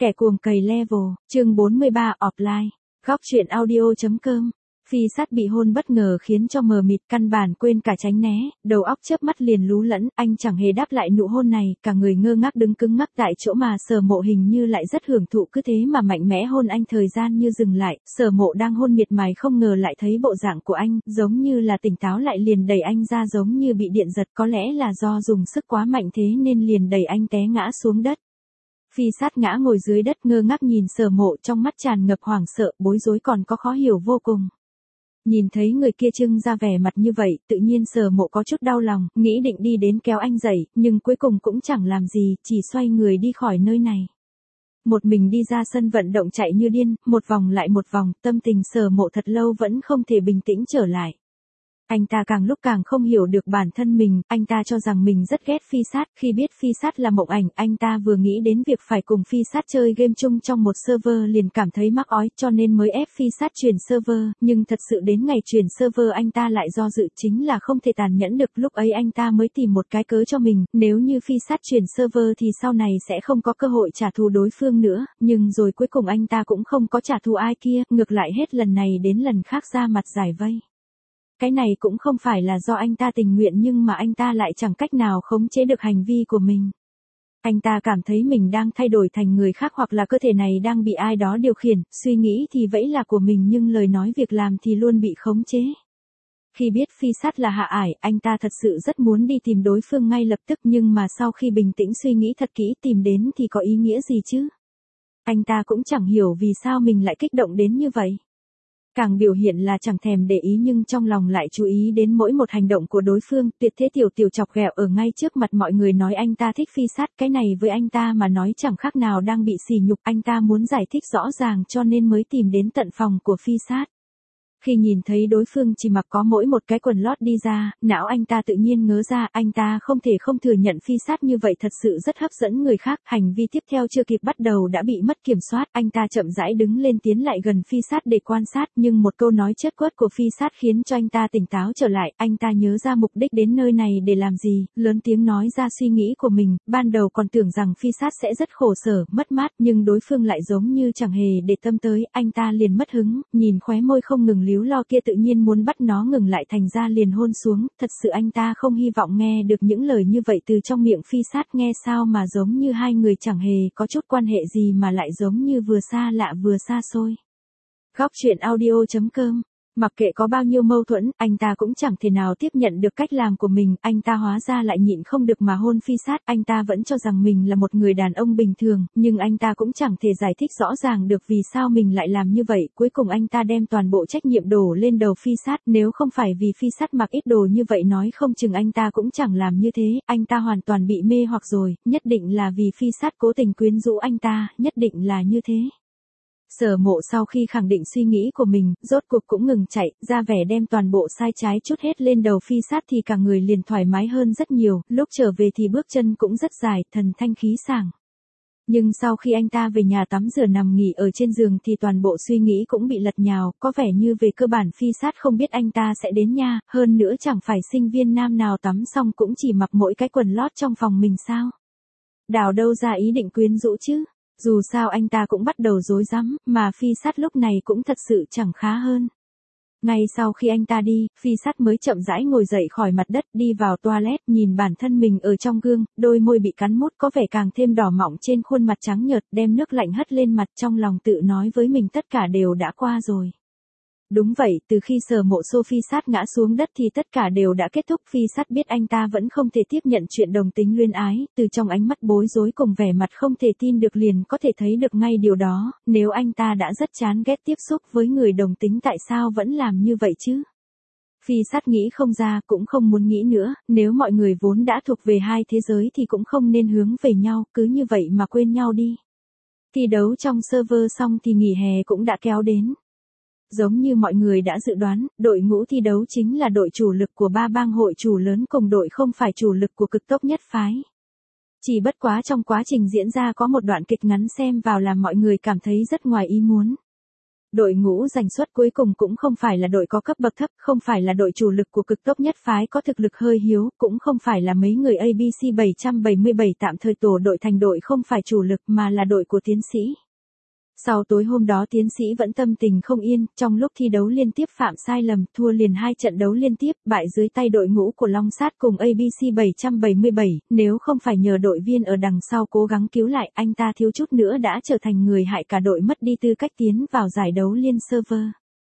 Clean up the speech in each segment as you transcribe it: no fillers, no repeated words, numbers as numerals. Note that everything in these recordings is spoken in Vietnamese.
Kẻ cuồng cày level, chương 43 offline. Góc truyện audio.com. Phi sát bị hôn bất ngờ khiến cho mờ mịt, căn bản quên cả tránh né, đầu óc chớp mắt liền lú lẫn, anh chẳng hề đáp lại nụ hôn này, cả người ngơ ngác đứng cứng ngắc tại chỗ mà Sở Mộ hình như lại rất hưởng thụ, cứ thế mà mạnh mẽ hôn anh. Thời gian như dừng lại, Sở Mộ đang hôn miệt mài không ngờ lại thấy bộ dạng của anh, giống như là tỉnh táo lại liền đẩy anh ra giống như bị điện giật, có lẽ là do dùng sức quá mạnh thế nên liền đẩy anh té ngã xuống đất. Phi sát ngã ngồi dưới đất ngơ ngác nhìn Sở Mộ, trong mắt tràn ngập hoảng sợ, bối rối còn có khó hiểu vô cùng. Nhìn thấy người kia trưng ra vẻ mặt như vậy, tự nhiên Sở Mộ có chút đau lòng, nghĩ định đi đến kéo anh dậy, nhưng cuối cùng cũng chẳng làm gì, chỉ xoay người đi khỏi nơi này. Một mình đi ra sân vận động chạy như điên, một vòng lại một vòng, tâm tình Sở Mộ thật lâu vẫn không thể bình tĩnh trở lại. Anh ta càng lúc càng không hiểu được bản thân mình, anh ta cho rằng mình rất ghét Phi sát, khi biết Phi sát là Mộng Ảnh, anh ta vừa nghĩ đến việc phải cùng Phi sát chơi game chung trong một server liền cảm thấy mắc ói, cho nên mới ép Phi sát chuyển server, nhưng thật sự đến ngày chuyển server anh ta lại do dự, chính là không thể tàn nhẫn được, lúc ấy anh ta mới tìm một cái cớ cho mình, nếu như Phi sát chuyển server thì sau này sẽ không có cơ hội trả thù đối phương nữa, nhưng rồi cuối cùng anh ta cũng không có trả thù ai kia, ngược lại hết lần này đến lần khác ra mặt giải vây. Cái này cũng không phải là do anh ta tình nguyện nhưng mà anh ta lại chẳng cách nào khống chế được hành vi của mình. Anh ta cảm thấy mình đang thay đổi thành người khác hoặc là cơ thể này đang bị ai đó điều khiển, suy nghĩ thì vẫy là của mình nhưng lời nói việc làm thì luôn bị khống chế. Khi biết Phi sát là Hạ Ải, anh ta thật sự rất muốn đi tìm đối phương ngay lập tức nhưng mà sau khi bình tĩnh suy nghĩ thật kỹ tìm đến thì có ý nghĩa gì chứ? Anh ta cũng chẳng hiểu vì sao mình lại kích động đến như vậy. Càng biểu hiện là chẳng thèm để ý nhưng trong lòng lại chú ý đến mỗi một hành động của đối phương, tuyệt thế tiểu chọc ghẹo ở ngay trước mặt mọi người nói anh ta thích Phi sát, cái này với anh ta mà nói chẳng khác nào đang bị sỉ nhục, anh ta muốn giải thích rõ ràng cho nên mới tìm đến tận phòng của Phi sát. Khi nhìn thấy đối phương chỉ mặc có mỗi một cái quần lót đi ra, não anh ta tự nhiên ngớ ra, anh ta không thể không thừa nhận Phi sát như vậy thật sự rất hấp dẫn người khác, hành vi tiếp theo chưa kịp bắt đầu đã bị mất kiểm soát, anh ta chậm rãi đứng lên tiến lại gần Phi sát để quan sát, nhưng một câu nói chớt quất của Phi sát khiến cho anh ta tỉnh táo trở lại, anh ta nhớ ra mục đích đến nơi này để làm gì, lớn tiếng nói ra suy nghĩ của mình, ban đầu còn tưởng rằng Phi sát sẽ rất khổ sở, mất mát, nhưng đối phương lại giống như chẳng hề để tâm tới, anh ta liền mất hứng, nhìn khóe môi không ngừng líu lo kia tự nhiên muốn bắt nó ngừng lại thành ra liền hôn xuống, thật sự anh ta không hy vọng nghe được những lời như vậy từ trong miệng Phi sát, nghe sao mà giống như hai người chẳng hề có chút quan hệ gì mà lại giống như vừa xa lạ vừa xa xôi. Góc truyện audio.com. Mặc kệ có bao nhiêu mâu thuẫn, anh ta cũng chẳng thể nào tiếp nhận được cách làm của mình, anh ta hóa ra lại nhịn không được mà hôn Phi sát, anh ta vẫn cho rằng mình là một người đàn ông bình thường, nhưng anh ta cũng chẳng thể giải thích rõ ràng được vì sao mình lại làm như vậy, cuối cùng anh ta đem toàn bộ trách nhiệm đổ lên đầu Phi sát, nếu không phải vì Phi sát mặc ít đồ như vậy nói không chừng anh ta cũng chẳng làm như thế, anh ta hoàn toàn bị mê hoặc rồi, nhất định là vì Phi sát cố tình quyến rũ anh ta, nhất định là như thế. Sở Mộ sau khi khẳng định suy nghĩ của mình, rốt cuộc cũng ngừng chạy, ra vẻ đem toàn bộ sai trái chút hết lên đầu Phi sát thì cả người liền thoải mái hơn rất nhiều, lúc trở về thì bước chân cũng rất dài, thần thanh khí sảng. Nhưng sau khi anh ta về nhà tắm rửa nằm nghỉ ở trên giường thì toàn bộ suy nghĩ cũng bị lật nhào, có vẻ như về cơ bản Phi sát không biết anh ta sẽ đến nha, hơn nữa chẳng phải sinh viên nam nào tắm xong cũng chỉ mặc mỗi cái quần lót trong phòng mình sao? Đào đâu ra ý định quyến rũ chứ? Dù sao anh ta cũng bắt đầu rối rắm, mà Phi sát lúc này cũng thật sự chẳng khá hơn. Ngay sau khi anh ta đi, Phi sát mới chậm rãi ngồi dậy khỏi mặt đất, đi vào toilet, nhìn bản thân mình ở trong gương, đôi môi bị cắn mút có vẻ càng thêm đỏ mọng trên khuôn mặt trắng nhợt, đem nước lạnh hất lên mặt, trong lòng tự nói với mình tất cả đều đã qua rồi. Đúng vậy, từ khi Sở Mộ xô Phi sát ngã xuống đất thì tất cả đều đã kết thúc, Phi sát biết anh ta vẫn không thể tiếp nhận chuyện đồng tính luyến ái, từ trong ánh mắt bối rối cùng vẻ mặt không thể tin được liền có thể thấy được ngay điều đó, nếu anh ta đã rất chán ghét tiếp xúc với người đồng tính tại sao vẫn làm như vậy chứ? Phi sát nghĩ không ra cũng không muốn nghĩ nữa, nếu mọi người vốn đã thuộc về hai thế giới thì cũng không nên hướng về nhau, cứ như vậy mà quên nhau đi. Thi đấu trong server xong thì nghỉ hè cũng đã kéo đến. Giống như mọi người đã dự đoán, đội ngũ thi đấu chính là đội chủ lực của ba bang hội chủ lớn cùng đội không phải chủ lực của cực tốc nhất phái. Chỉ bất quá trong quá trình diễn ra có một đoạn kịch ngắn xem vào làm mọi người cảm thấy rất ngoài ý muốn. Đội ngũ giành suất cuối cùng cũng không phải là đội có cấp bậc thấp, không phải là đội chủ lực của cực tốc nhất phái có thực lực hơi hiếu, cũng không phải là mấy người ABC 777 tạm thời tổ đội thành đội không phải chủ lực mà là đội của tiến sĩ. Sau tối hôm đó tiến sĩ vẫn tâm tình không yên, trong lúc thi đấu liên tiếp phạm sai lầm, thua liền 2 trận đấu liên tiếp, bại dưới tay đội ngũ của Long Sát cùng ABC 777, nếu không phải nhờ đội viên ở đằng sau cố gắng cứu lại, anh ta thiếu chút nữa đã trở thành người hại cả đội mất đi tư cách tiến vào giải đấu liên server.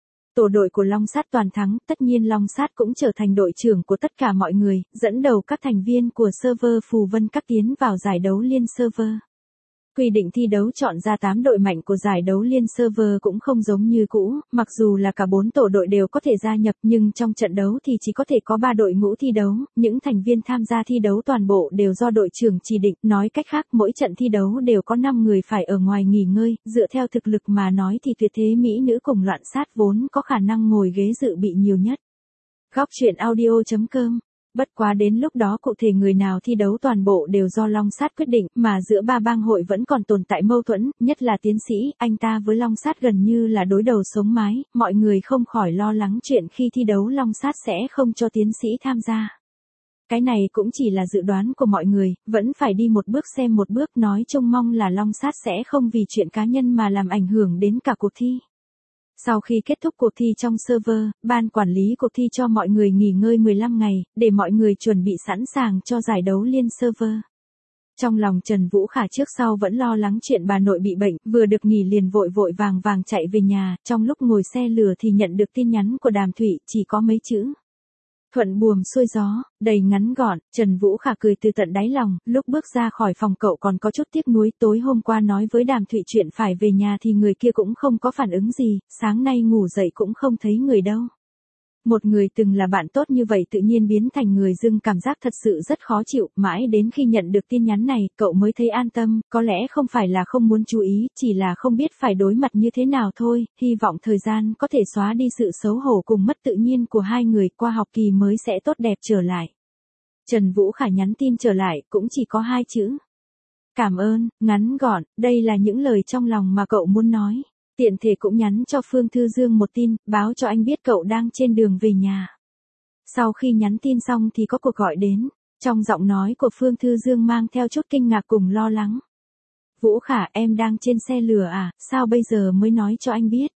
Tổ đội của Long Sát toàn thắng, tất nhiên Long Sát cũng trở thành đội trưởng của tất cả mọi người, dẫn đầu các thành viên của server Phù Vân Các tiến vào giải đấu liên server. Quy định thi đấu chọn ra 8 đội mạnh của giải đấu liên server cũng không giống như cũ, mặc dù là cả 4 tổ đội đều có thể gia nhập nhưng trong trận đấu thì chỉ có thể có 3 đội ngũ thi đấu, những thành viên tham gia thi đấu toàn bộ đều do đội trưởng chỉ định, nói cách khác mỗi trận thi đấu đều có 5 người phải ở ngoài nghỉ ngơi, dựa theo thực lực mà nói thì tuyệt thế mỹ nữ cùng loạn sát vốn có khả năng ngồi ghế dự bị nhiều nhất. Góc truyện audio.com. Bất quá đến lúc đó cụ thể người nào thi đấu toàn bộ đều do Long Sát quyết định, mà giữa ba bang hội vẫn còn tồn tại mâu thuẫn, nhất là tiến sĩ, anh ta với Long Sát gần như là đối đầu sống mái, mọi người không khỏi lo lắng chuyện khi thi đấu Long Sát sẽ không cho tiến sĩ tham gia. Cái này cũng chỉ là dự đoán của mọi người, vẫn phải đi một bước xem một bước, nói trông mong là Long Sát sẽ không vì chuyện cá nhân mà làm ảnh hưởng đến cả cuộc thi. Sau khi kết thúc cuộc thi trong server, ban quản lý cuộc thi cho mọi người nghỉ ngơi 15 ngày, để mọi người chuẩn bị sẵn sàng cho giải đấu liên server. Trong lòng Trần Vũ Khả trước sau vẫn lo lắng chuyện bà nội bị bệnh, vừa được nghỉ liền vội vội vàng vàng chạy về nhà, trong lúc ngồi xe lửa thì nhận được tin nhắn của Đàm Thụy, chỉ có mấy chữ. Thuận buồm xuôi gió, đầy ngắn gọn, Trần Vũ Khả cười từ tận đáy lòng, lúc bước ra khỏi phòng cậu còn có chút tiếc nuối, tối hôm qua nói với Đàm Thụy chuyện phải về nhà thì người kia cũng không có phản ứng gì, sáng nay ngủ dậy cũng không thấy người đâu. Một người từng là bạn tốt như vậy tự nhiên biến thành người dưng, cảm giác thật sự rất khó chịu, mãi đến khi nhận được tin nhắn này, cậu mới thấy an tâm, có lẽ không phải là không muốn chú ý, chỉ là không biết phải đối mặt như thế nào thôi, hy vọng thời gian có thể xóa đi sự xấu hổ cùng mất tự nhiên của hai người, qua học kỳ mới sẽ tốt đẹp trở lại. Trần Vũ Khả nhắn tin trở lại, cũng chỉ có 2 chữ. Cảm ơn, ngắn gọn, đây là những lời trong lòng mà cậu muốn nói. Tiện thể cũng nhắn cho Phương Thư Dương một tin, báo cho anh biết cậu đang trên đường về nhà. Sau khi nhắn tin xong thì có cuộc gọi đến, trong giọng nói của Phương Thư Dương mang theo chút kinh ngạc cùng lo lắng. Vũ Khả, em đang trên xe lửa à, sao bây giờ mới nói cho anh biết?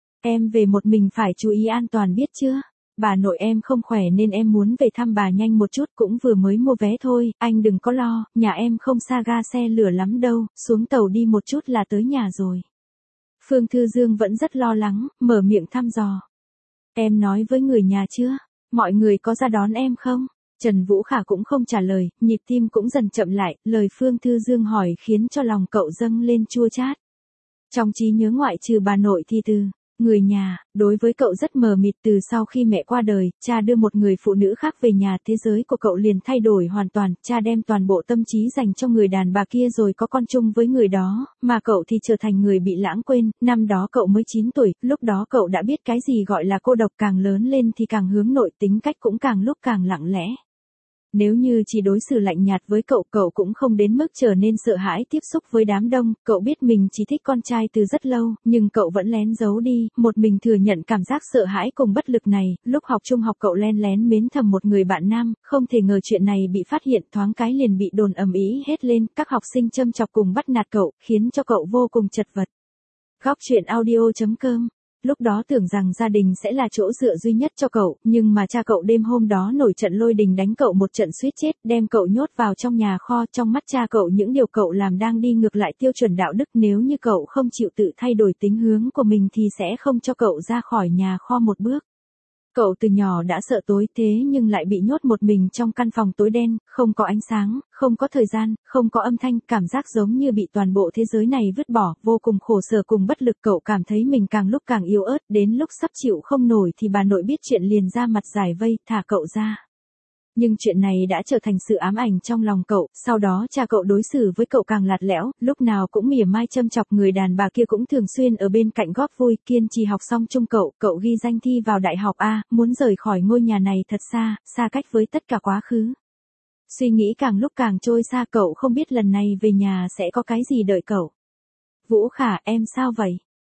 Em về một mình phải chú ý an toàn biết chưa? Bà nội em không khỏe nên em muốn về thăm bà nhanh một chút, cũng vừa mới mua vé thôi, anh đừng có lo, nhà em không xa ga xe lửa lắm đâu, xuống tàu đi một chút là tới nhà rồi. Phương Thư Dương vẫn rất lo lắng, mở miệng thăm dò. Em nói với người nhà chưa? Mọi người có ra đón em không? Trần Vũ Khả cũng không trả lời, nhịp tim cũng dần chậm lại, lời Phương Thư Dương hỏi khiến cho lòng cậu dâng lên chua chát. Trong trí nhớ ngoại trừ bà nội thì người nhà, đối với cậu rất mờ mịt, từ sau khi mẹ qua đời, cha đưa một người phụ nữ khác về nhà, thế giới của cậu liền thay đổi hoàn toàn, cha đem toàn bộ tâm trí dành cho người đàn bà kia rồi có con chung với người đó, mà cậu thì trở thành người bị lãng quên, năm đó cậu mới 9 tuổi, lúc đó cậu đã biết cái gì gọi là cô độc, càng lớn lên thì càng hướng nội, tính cách cũng càng lúc càng lặng lẽ. Nếu như chỉ đối xử lạnh nhạt với cậu, cậu cũng không đến mức trở nên sợ hãi tiếp xúc với đám đông, cậu biết mình chỉ thích con trai từ rất lâu, nhưng cậu vẫn lén giấu đi, một mình thừa nhận cảm giác sợ hãi cùng bất lực này, lúc học trung học cậu len lén mến thầm một người bạn nam, không thể ngờ chuyện này bị phát hiện, thoáng cái liền bị đồn ầm ĩ hết lên, các học sinh châm chọc cùng bắt nạt cậu, khiến cho cậu vô cùng chật vật. Góc truyện audio.com. Lúc đó tưởng rằng gia đình sẽ là chỗ dựa duy nhất cho cậu, nhưng mà cha cậu đêm hôm đó nổi trận lôi đình đánh cậu một trận suýt chết, đem cậu nhốt vào trong nhà kho, trong mắt cha cậu những điều cậu làm đang đi ngược lại tiêu chuẩn đạo đức, nếu như cậu không chịu tự thay đổi tính hướng của mình thì sẽ không cho cậu ra khỏi nhà kho một bước. Cậu từ nhỏ đã sợ tối, thế nhưng lại bị nhốt một mình trong căn phòng tối đen, không có ánh sáng, không có thời gian, không có âm thanh, cảm giác giống như bị toàn bộ thế giới này vứt bỏ, vô cùng khổ sở cùng bất lực, cậu cảm thấy mình càng lúc càng yếu ớt, đến lúc sắp chịu không nổi thì bà nội biết chuyện liền ra mặt giải vây, thả cậu ra. Nhưng chuyện này đã trở thành sự ám ảnh trong lòng cậu, sau đó cha cậu đối xử với cậu càng lạt lẽo, lúc nào cũng mỉa mai châm chọc, người đàn bà kia cũng thường xuyên ở bên cạnh góp vui, kiên trì học xong chung cậu ghi danh thi vào đại học A, muốn rời khỏi ngôi nhà này thật xa, xa cách với tất cả quá khứ. Suy nghĩ càng lúc càng trôi xa, cậu không biết lần này về nhà sẽ có cái gì đợi cậu. Vũ Khả, em sao vậy?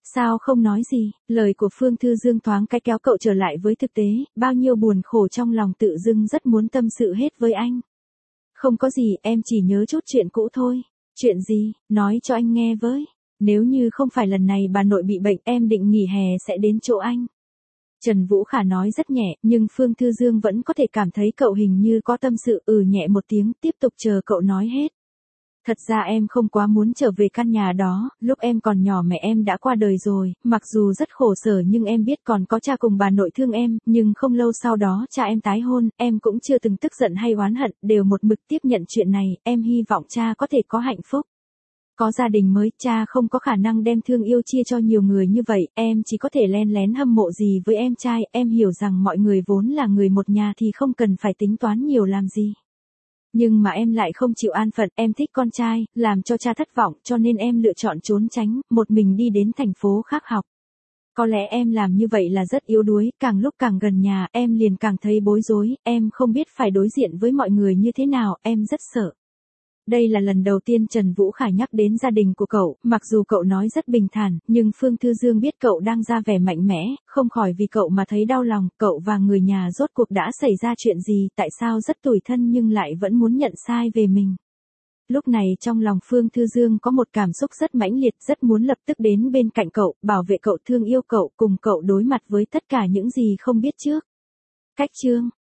Sao không nói gì, lời của Phương Thư Dương thoáng cái kéo cậu trở lại với thực tế, bao nhiêu buồn khổ trong lòng tự dưng rất muốn tâm sự hết với anh. Không có gì, em chỉ nhớ chút chuyện cũ thôi. Chuyện gì, nói cho anh nghe với. Nếu như không phải lần này bà nội bị bệnh em định nghỉ hè sẽ đến chỗ anh. Trần Vũ Khả nói rất nhẹ, nhưng Phương Thư Dương vẫn có thể cảm thấy cậu hình như có tâm sự, nhẹ một tiếng, tiếp tục chờ cậu nói hết. Thật ra em không quá muốn trở về căn nhà đó, lúc em còn nhỏ mẹ em đã qua đời rồi, mặc dù rất khổ sở nhưng em biết còn có cha cùng bà nội thương em, nhưng không lâu sau đó cha em tái hôn, em cũng chưa từng tức giận hay oán hận, đều một mực tiếp nhận chuyện này, em hy vọng cha có thể có hạnh phúc. Có gia đình mới, cha không có khả năng đem thương yêu chia cho nhiều người như vậy, em chỉ có thể len lén hâm mộ gì với em trai, em hiểu rằng mọi người vốn là người một nhà thì không cần phải tính toán nhiều làm gì. Nhưng mà em lại không chịu an phận, em thích con trai, làm cho cha thất vọng, cho nên em lựa chọn trốn tránh, một mình đi đến thành phố khác học. Có lẽ em làm như vậy là rất yếu đuối, càng lúc càng gần nhà, em liền càng thấy bối rối, em không biết phải đối diện với mọi người như thế nào, em rất sợ. Đây là lần đầu tiên Trần Vũ Khả nhắc đến gia đình của cậu, mặc dù cậu nói rất bình thản, nhưng Phương Thư Dương biết cậu đang ra vẻ mạnh mẽ, không khỏi vì cậu mà thấy đau lòng, cậu và người nhà rốt cuộc đã xảy ra chuyện gì, tại sao rất tủi thân nhưng lại vẫn muốn nhận sai về mình. Lúc này trong lòng Phương Thư Dương có một cảm xúc rất mãnh liệt, rất muốn lập tức đến bên cạnh cậu, bảo vệ cậu, thương yêu cậu, cùng cậu đối mặt với tất cả những gì không biết trước. Cách chương